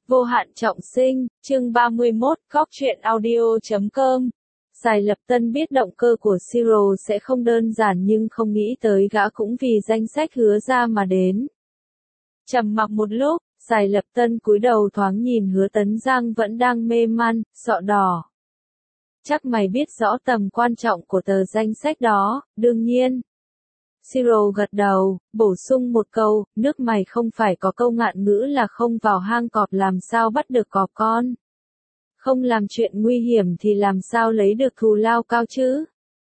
Vô hạn trọng sinh, chương 31, Góc truyện audio.com. Sài Lập Tân biết động cơ của Siro sẽ không đơn giản nhưng không nghĩ tới gã cũng vì danh sách Hứa ra mà đến. Trầm mặc một lúc, Sài Lập Tân cúi đầu thoáng nhìn Hứa Tấn Giang vẫn đang mê man, sọ đỏ. Chắc mày biết rõ tầm quan trọng của tờ danh sách đó, đương nhiên. Siro gật đầu, bổ sung một câu, nước mày không phải có câu ngạn ngữ là không vào hang cọp làm sao bắt được cọp con. Không làm chuyện nguy hiểm thì làm sao lấy được thù lao cao chứ.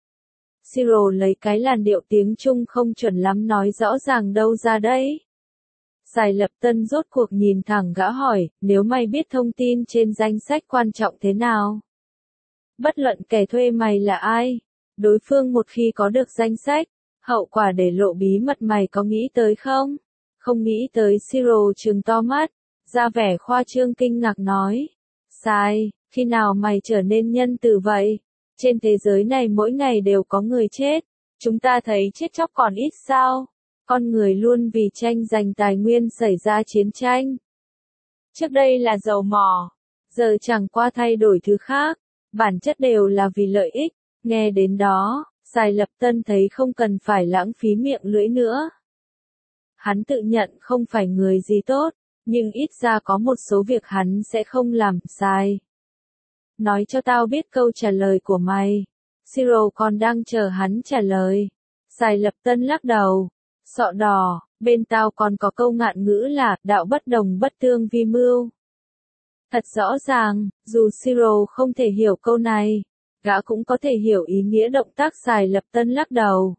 Siro lấy cái làn điệu tiếng Trung không chuẩn lắm nói rõ ràng đâu ra đấy. Sài Lập Tân rốt cuộc nhìn thẳng gã hỏi, nếu mày biết thông tin trên danh sách quan trọng thế nào? Bất luận kẻ thuê mày là ai, đối phương một khi có được danh sách, hậu quả để lộ bí mật mày có nghĩ tới không? Không nghĩ tới. Siro trừng to mắt, ra vẻ khoa trương kinh ngạc nói. Sai, khi nào mày trở nên nhân từ vậy? Trên thế giới này mỗi ngày đều có người chết. Chúng ta thấy chết chóc còn ít sao? Con người luôn vì tranh giành tài nguyên xảy ra chiến tranh. Trước đây là dầu mỏ, giờ chẳng qua thay đổi thứ khác. Bản chất đều là vì lợi ích. Nghe đến đó, Sài Lập Tân thấy không cần phải lãng phí miệng lưỡi nữa. Hắn tự nhận không phải người gì tốt, nhưng ít ra có một số việc hắn sẽ không làm sai. Nói cho tao biết câu trả lời của mày. Siro còn đang chờ hắn trả lời. Sài Lập Tân lắc đầu. Sọ đỏ, bên tao còn có câu ngạn ngữ là đạo bất đồng bất tương vi mưu. Thật rõ ràng, dù Siro không thể hiểu câu này, gã cũng có thể hiểu ý nghĩa động tác. Sài Lập Tân lắc đầu.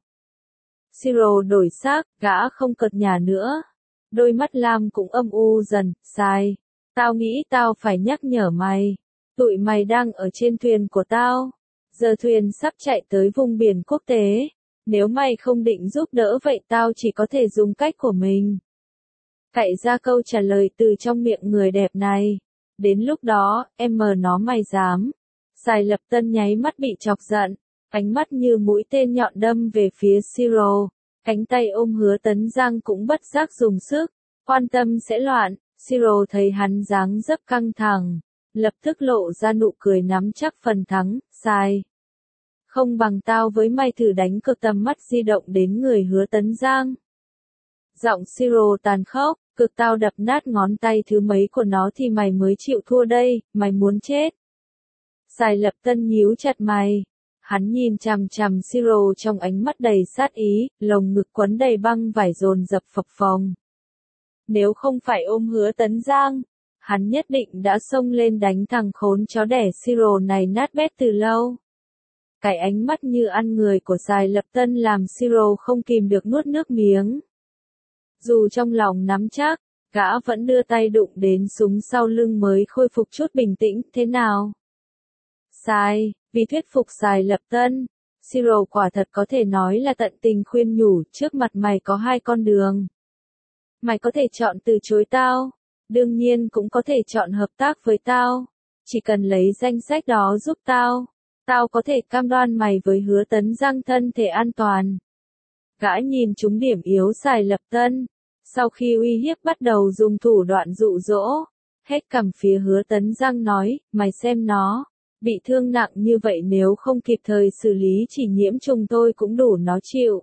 Siro đổi sắc, gã không cợt nhả nữa. Đôi mắt lam cũng âm u dần. Sai, tao nghĩ tao phải nhắc nhở mày. Tụi mày đang ở trên thuyền của tao. Giờ thuyền sắp chạy tới vùng biển quốc tế. Nếu mày không định giúp đỡ vậy tao chỉ có thể dùng cách của mình. Cậy ra câu trả lời từ trong miệng người đẹp này. Đến lúc đó, em mờ nó mày dám. Sài Lập Tân nháy mắt bị chọc giận, ánh mắt như mũi tên nhọn đâm về phía Siro, cánh tay ôm Hứa Tấn Giang cũng bất giác dùng sức, quan tâm sẽ loạn. Siro thấy hắn dáng dấp căng thẳng, lập tức lộ ra nụ cười nắm chắc phần thắng. Sai, không bằng tao với mày thử đánh cược. Tầm mắt di động đến người Hứa Tấn Giang. Giọng Siro tàn khốc, cực tao đập nát ngón tay thứ mấy của nó thì mày mới chịu thua đây, mày muốn chết. Sài Lập Tân nhíu chặt mày. Hắn nhìn chằm chằm Siro trong ánh mắt đầy sát ý, lồng ngực quấn đầy băng vải dồn dập phập phồng. Nếu không phải ôm Hứa Tấn Giang, hắn nhất định đã xông lên đánh thằng khốn chó đẻ Siro này nát bét từ lâu. Cái ánh mắt như ăn người của Sài Lập Tân làm Siro không kìm được nuốt nước miếng. Dù trong lòng nắm chắc, gã vẫn đưa tay đụng đến súng sau lưng mới khôi phục chút bình tĩnh. Thế nào? Sai, vì thuyết phục Sài Lập Tân, Siro quả thật có thể nói là tận tình khuyên nhủ. Trước mặt mày có hai con đường. Mày có thể chọn từ chối tao, đương nhiên cũng có thể chọn hợp tác với tao. Chỉ cần lấy danh sách đó giúp tao, tao có thể cam đoan mày với Hứa Tấn Giang thân thể an toàn. Gã nhìn trúng điểm yếu Sài Lập Tân, sau khi uy hiếp bắt đầu dùng thủ đoạn dụ dỗ, hết cằm phía Hứa Tấn Giang nói, mày xem nó, bị thương nặng như vậy nếu không kịp thời xử lý chỉ nhiễm trùng tôi cũng đủ nó chịu.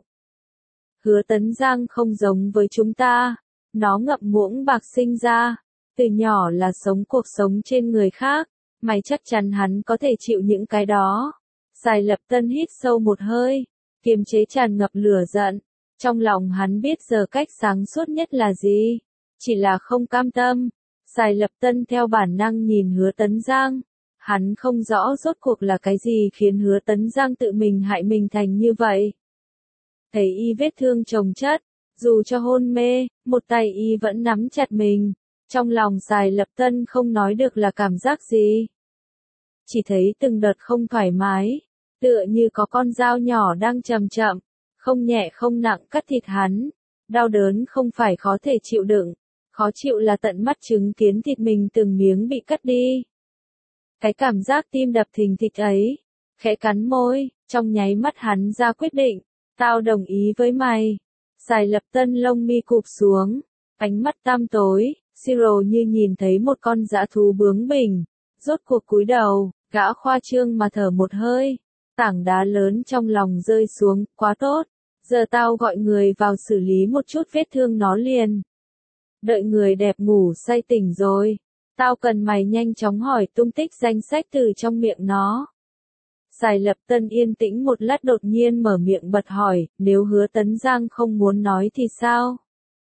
Hứa Tấn Giang không giống với chúng ta, nó ngậm muỗng bạc sinh ra, từ nhỏ là sống cuộc sống trên người khác, mày chắc chắn hắn có thể chịu những cái đó. Sài Lập Tân hít sâu một hơi, kiềm chế tràn ngập lửa giận, trong lòng hắn biết giờ cách sáng suốt nhất là gì, chỉ là không cam tâm. Sài Lập Tân theo bản năng nhìn Hứa Tấn Giang, hắn không rõ rốt cuộc là cái gì khiến Hứa Tấn Giang tự mình hại mình thành như vậy. Thấy y vết thương chồng chất, dù cho hôn mê, một tay y vẫn nắm chặt mình, trong lòng Sài Lập Tân không nói được là cảm giác gì. Chỉ thấy từng đợt không thoải mái, tựa như có con dao nhỏ đang chậm chậm, không nhẹ không nặng cắt thịt hắn. Đau đớn không phải khó thể chịu đựng, khó chịu là tận mắt chứng kiến thịt mình từng miếng bị cắt đi. Cái cảm giác tim đập thình thịch ấy, khẽ cắn môi, trong nháy mắt hắn ra quyết định, tao đồng ý với mày. Sài Lập Tân lông mi cụp xuống, ánh mắt tăm tối, Siro như nhìn thấy một con dã thú bướng bỉnh, rốt cuộc cúi đầu, gã khoa trương mà thở một hơi. Tảng đá lớn trong lòng rơi xuống, quá tốt. Giờ tao gọi người vào xử lý một chút vết thương nó liền. Đợi người đẹp ngủ say tỉnh rồi. Tao cần mày nhanh chóng hỏi tung tích danh sách từ trong miệng nó. Sài Lập Tân yên tĩnh một lát đột nhiên mở miệng bật hỏi, nếu Hứa Tấn Giang không muốn nói thì sao?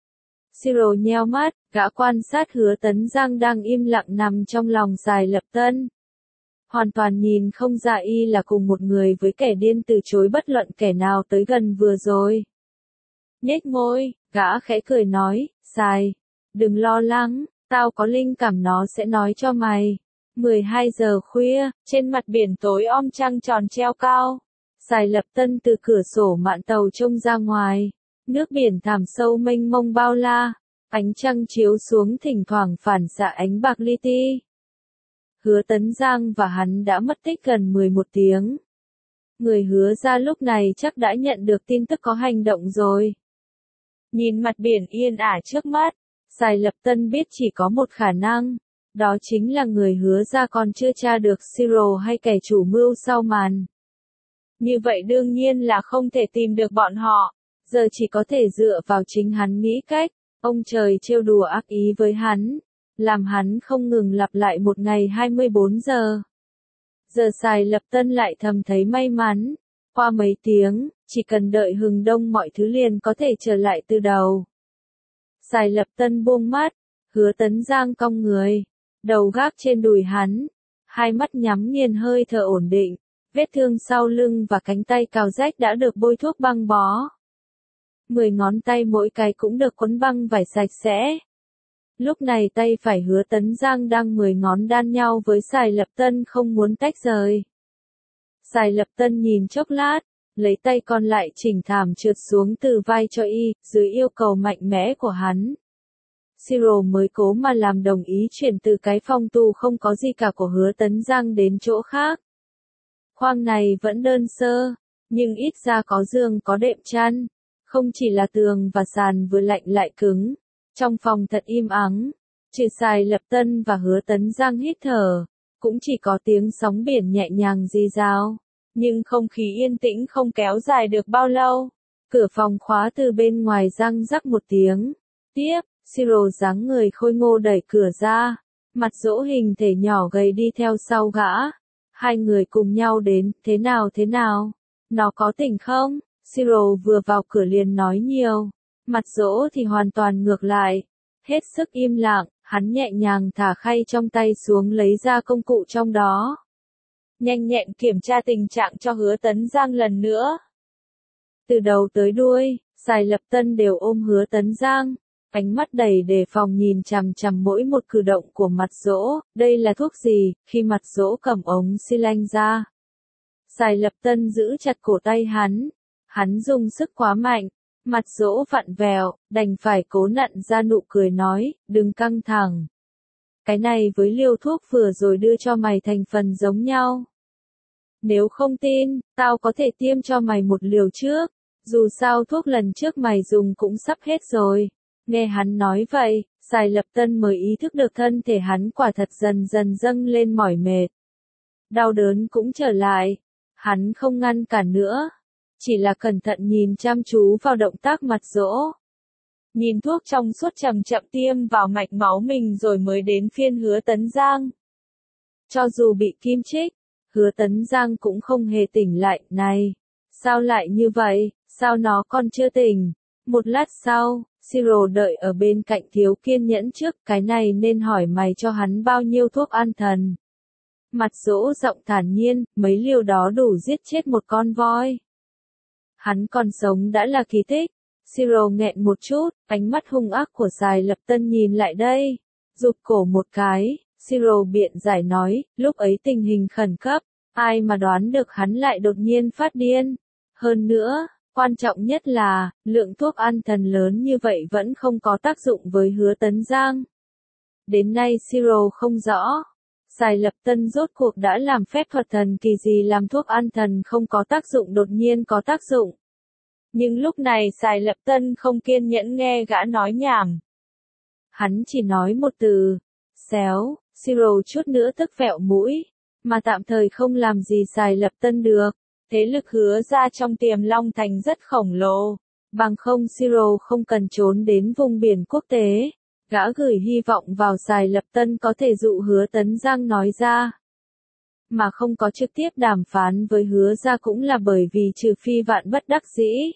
Siro nheo mắt, gã quan sát Hứa Tấn Giang đang im lặng nằm trong lòng Sài Lập Tân. Hoàn toàn nhìn không ra y là cùng một người với kẻ điên từ chối bất luận kẻ nào tới gần vừa rồi. Nhếch môi, gã khẽ cười nói, Sài, đừng lo lắng, tao có linh cảm nó sẽ nói cho mày. 12 giờ khuya, trên mặt biển tối om trăng tròn treo cao. Sài Lập Tân từ cửa sổ mạn tàu trông ra ngoài. Nước biển thẳm sâu mênh mông bao la. Ánh trăng chiếu xuống thỉnh thoảng phản xạ ánh bạc li ti. Hứa Tấn Giang và hắn đã mất tích gần 11 tiếng. Người Hứa ra lúc này chắc đã nhận được tin tức có hành động rồi. Nhìn mặt biển yên ả trước mắt, Sài Lập Tân biết chỉ có một khả năng. Đó chính là người Hứa ra còn chưa tra được Siro hay kẻ chủ mưu sau màn. Như vậy đương nhiên là không thể tìm được bọn họ. Giờ chỉ có thể dựa vào chính hắn nghĩ cách. Ông trời trêu đùa ác ý với hắn. Làm hắn không ngừng lặp lại một ngày 24 giờ. Giờ Sài Lập Tân lại thầm thấy may mắn. Qua mấy tiếng, chỉ cần đợi hừng đông mọi thứ liền có thể trở lại từ đầu. Sài Lập Tân buông mắt. Hứa Tấn Giang cong người. Đầu gác trên đùi hắn. Hai mắt nhắm nghiền hơi thở ổn định. Vết thương sau lưng và cánh tay cào rách đã được bôi thuốc băng bó. 10 ngón tay mỗi cái cũng được quấn băng vải sạch sẽ. Lúc này tay phải Hứa Tấn Giang đang 10 ngón đan nhau với Sài Lập Tân không muốn tách rời. Sài Lập Tân nhìn chốc lát, lấy tay còn lại chỉnh thảm trượt xuống từ vai cho y, dưới yêu cầu mạnh mẽ của hắn. Siro mới cố mà làm đồng ý chuyển từ cái phòng tù không có gì cả của Hứa Tấn Giang đến chỗ khác. Khoang này vẫn đơn sơ, nhưng ít ra có giường có đệm chăn. Không chỉ là tường và sàn vừa lạnh lại cứng. Trong phòng thật im ắng, trừ Sài Lập Tân và Hứa Tấn Giang hít thở, cũng chỉ có tiếng sóng biển nhẹ nhàng rì rào. Nhưng không khí yên tĩnh không kéo dài được bao lâu. Cửa phòng khóa từ bên ngoài răng rắc một tiếng. Tiếp, Siro dáng người khôi ngô đẩy cửa ra. Mặt Dỗ hình thể nhỏ gầy đi theo sau gã. Hai người cùng nhau đến, thế nào? Nó có tỉnh không? Siro vừa vào cửa liền nói nhiều. Mặt Dỗ thì hoàn toàn ngược lại. Hết sức im lặng, hắn nhẹ nhàng thả khay trong tay xuống lấy ra công cụ trong đó. Nhanh nhẹn kiểm tra tình trạng cho Hứa Tấn Giang lần nữa. Từ đầu tới đuôi, Sài Lập Tân đều ôm Hứa Tấn Giang. Ánh mắt đầy đề phòng nhìn chằm chằm mỗi một cử động của Mặt Dỗ. Đây là thuốc gì? Khi Mặt Dỗ cầm ống xi lanh ra, Sài Lập Tân giữ chặt cổ tay hắn. Hắn dùng sức quá mạnh. Mặt Dỗ vặn vẹo, đành phải cố nặn ra nụ cười nói, đừng căng thẳng. Cái này với liều thuốc vừa rồi đưa cho mày thành phần giống nhau. Nếu không tin, tao có thể tiêm cho mày một liều trước. Dù sao thuốc lần trước mày dùng cũng sắp hết rồi. Nghe hắn nói vậy, Sài Lập Tân mới ý thức được thân thể hắn quả thật dần dần dâng lên mỏi mệt. Đau đớn cũng trở lại. Hắn không ngăn cản nữa. Chỉ là cẩn thận nhìn chăm chú vào động tác Mặt Dỗ. Nhìn thuốc trong suốt chậm chậm tiêm vào mạch máu mình rồi mới đến phiên Hứa Tấn Giang. Cho dù bị kim chích, Hứa Tấn Giang cũng không hề tỉnh lại. Này, sao lại như vậy, sao nó còn chưa tỉnh? Một lát sau, Siro đợi ở bên cạnh thiếu kiên nhẫn trước, cái này nên hỏi mày cho hắn bao nhiêu thuốc an thần. Mặt Dỗ giọng thản nhiên, mấy liều đó đủ giết chết một con voi. Hắn còn sống đã là kỳ tích. Siro nghẹn một chút, ánh mắt hung ác của Sài Lập Tân nhìn lại đây. Rụt cổ một cái, Siro biện giải nói, lúc ấy tình hình khẩn cấp, ai mà đoán được hắn lại đột nhiên phát điên. Hơn nữa, quan trọng nhất là, lượng thuốc an thần lớn như vậy vẫn không có tác dụng với Hứa Tấn Giang. Đến nay Siro không rõ. Sài Lập Tân rốt cuộc đã làm phép thuật thần kỳ gì làm thuốc an thần không có tác dụng đột nhiên có tác dụng. Nhưng lúc này Sài Lập Tân không kiên nhẫn nghe gã nói nhảm. Hắn chỉ nói một từ, xéo, Siro chút nữa tức vẹo mũi, mà tạm thời không làm gì Sài Lập Tân được. Thế lực Hứa ra trong Tiềm Long Thành rất khổng lồ, bằng không Siro không cần trốn đến vùng biển quốc tế. Gã gửi hy vọng vào Sài Lập Tân có thể dụ Hứa Tấn Giang nói ra. Mà không có trực tiếp đàm phán với Hứa ra cũng là bởi vì trừ phi vạn bất đắc dĩ.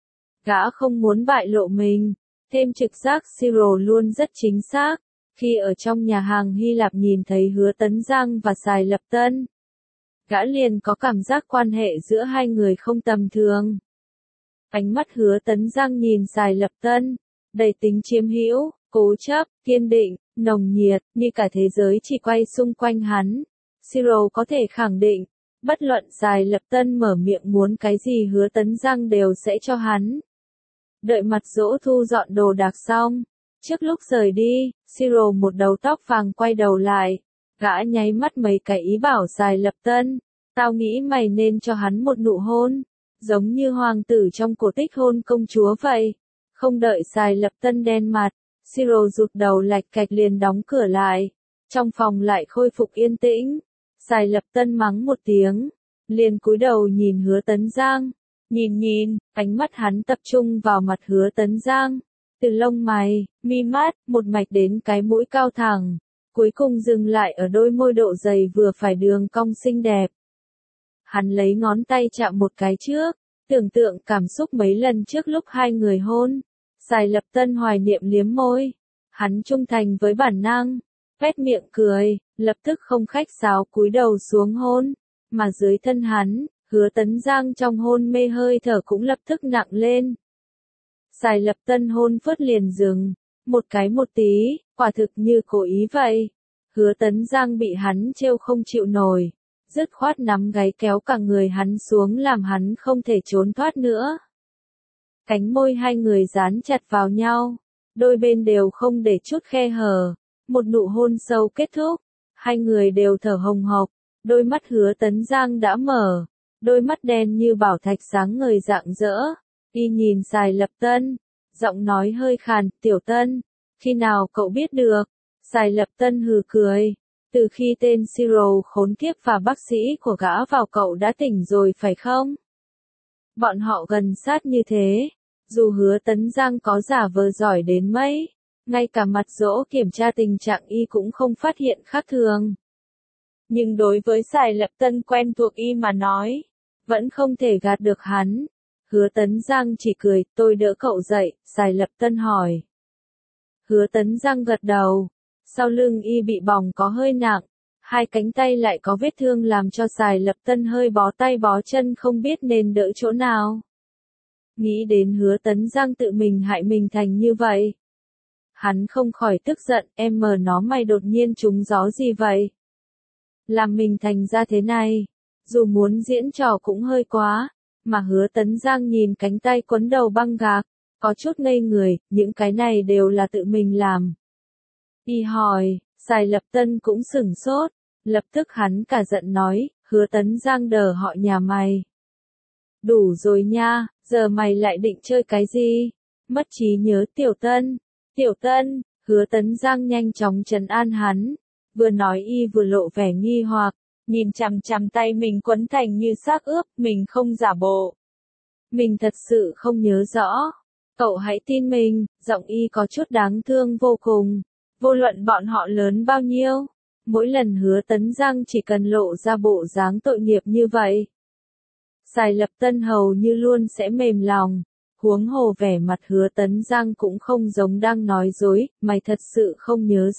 Gã không muốn bại lộ mình, thêm trực giác Siro luôn rất chính xác. Khi ở trong nhà hàng Hy Lạp nhìn thấy Hứa Tấn Giang và Sài Lập Tân, gã liền có cảm giác quan hệ giữa hai người không tầm thường. Ánh mắt Hứa Tấn Giang nhìn Sài Lập Tân, đầy tính chiếm hữu, cố chấp, kiên định, nồng nhiệt, như cả thế giới chỉ quay xung quanh hắn. Siro có thể khẳng định, bất luận Sài Lập Tân mở miệng muốn cái gì Hứa Tấn Giang đều sẽ cho hắn. Đợi mặt dỗ thu dọn đồ đạc xong, trước lúc rời đi, Siro một đầu tóc vàng quay đầu lại, gã nháy mắt mấy cái ý bảo Sài Lập Tân, tao nghĩ mày nên cho hắn một nụ hôn, giống như hoàng tử trong cổ tích hôn công chúa vậy. Không đợi Sài Lập Tân đen mặt, Siro rụt đầu lạch cạch liền đóng cửa lại, trong phòng lại khôi phục yên tĩnh. Sài Lập Tân mắng một tiếng, liền cúi đầu nhìn Hứa Tấn Giang, nhìn, ánh mắt hắn tập trung vào mặt Hứa Tấn Giang. Từ lông mày, mi mắt, một mạch đến cái mũi cao thẳng, cuối cùng dừng lại ở đôi môi độ dày vừa phải đường cong xinh đẹp. Hắn lấy ngón tay chạm một cái trước, tưởng tượng cảm xúc mấy lần trước lúc hai người hôn. Sài Lập Tân hoài niệm liếm môi, hắn trung thành với bản năng, vét miệng cười, lập tức không khách sáo cúi đầu xuống hôn, mà dưới thân hắn, Hứa Tấn Giang trong hôn mê hơi thở cũng lập tức nặng lên. Sài Lập Tân hôn phớt liền dừng, một cái một tí, quả thực như cố ý vậy. Hứa Tấn Giang bị hắn trêu không chịu nổi, dứt khoát nắm gáy kéo cả người hắn xuống làm hắn không thể trốn thoát nữa. Cánh môi hai người dán chặt vào nhau, đôi bên đều không để chút khe hở, một nụ hôn sâu kết thúc, hai người đều thở hồng hộc, đôi mắt Hứa Tấn Giang đã mở, đôi mắt đen như bảo thạch sáng ngời rạng rỡ. Y nhìn Sài Lập Tân, giọng nói hơi khàn, Tiểu Tân, khi nào cậu biết được? Sài Lập Tân hừ cười, từ khi tên Siro khốn kiếp và bác sĩ của gã vào cậu đã tỉnh rồi phải không? Bọn họ gần sát như thế, dù Hứa Tấn Giang có giả vờ giỏi đến mấy, ngay cả mặt dỗ kiểm tra tình trạng y cũng không phát hiện khác thường. Nhưng đối với Sài Lập Tân quen thuộc y mà nói, vẫn không thể gạt được hắn. Hứa Tấn Giang chỉ cười, tôi đỡ cậu dậy, Sài Lập Tân hỏi. Hứa Tấn Giang gật đầu, sau lưng y bị bỏng có hơi nặng, hai cánh tay lại có vết thương làm cho Sài Lập Tân hơi bó tay bó chân không biết nên đỡ chỗ nào. Nghĩ đến Hứa Tấn Giang tự mình hại mình thành như vậy. Hắn không khỏi tức giận, em mờ nó mày đột nhiên trúng gió gì vậy? Làm mình thành ra thế này, dù muốn diễn trò cũng hơi quá. Mà Hứa Tấn Giang nhìn cánh tay quấn đầu băng gạc, có chút ngây người, những cái này đều là tự mình làm. Y hỏi, Sài Lập Tân cũng sửng sốt, lập tức hắn cả giận nói, Hứa Tấn Giang đờ họ nhà mày. Đủ rồi nha, giờ mày lại định chơi cái gì? Mất trí nhớ Tiểu Tân, Hứa Tấn Giang nhanh chóng trấn an hắn, vừa nói y vừa lộ vẻ nghi hoặc. Nhìn chằm chằm tay mình quấn thành như xác ướp, mình không giả bộ. Mình thật sự không nhớ rõ. Cậu hãy tin mình, giọng y có chút đáng thương vô cùng. Vô luận bọn họ lớn bao nhiêu, mỗi lần Hứa Tấn Giang chỉ cần lộ ra bộ dáng tội nghiệp như vậy. Sài Lập Tân hầu như luôn sẽ mềm lòng. Huống hồ vẻ mặt Hứa Tấn Giang cũng không giống đang nói dối, mày thật sự không nhớ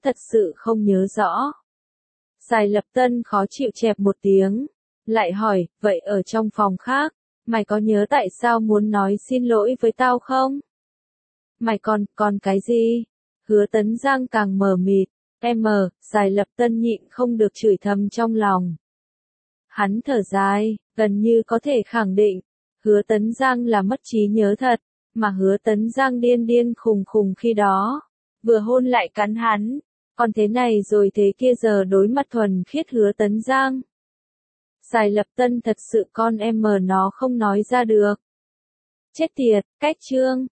rõ. Sài Lập Tân khó chịu chẹp một tiếng, lại hỏi, vậy ở trong phòng khác, mày có nhớ tại sao muốn nói xin lỗi với tao không? Mày còn cái gì? Hứa Tấn Giang càng mờ mịt, Sài Lập Tân nhịn không được chửi thầm trong lòng. Hắn thở dài, gần như có thể khẳng định, Hứa Tấn Giang là mất trí nhớ thật, mà Hứa Tấn Giang điên khùng khi đó, vừa hôn lại cắn hắn. Còn thế này rồi thế kia giờ đối mặt thuần khiết Hứa Tấn Giang. Sài Lập Tân thật sự con em mờ nó không nói ra được. Chết tiệt, cách chương.